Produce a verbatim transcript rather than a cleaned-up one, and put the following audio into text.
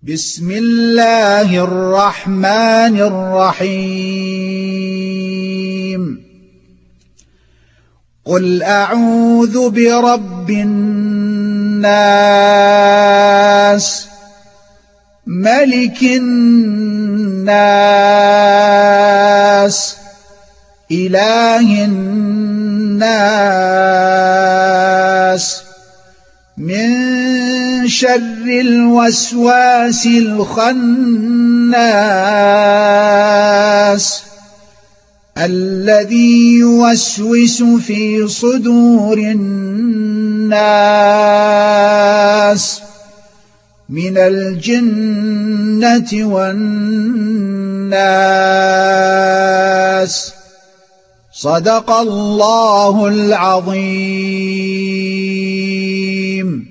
بسم الله الرحمن الرحيم قل أعوذ برب الناس ملك الناس إله الناس من شر الوسواس الخناس الذي يوسوس في صدور الناس من الجنة والناس. صدق الله العظيم.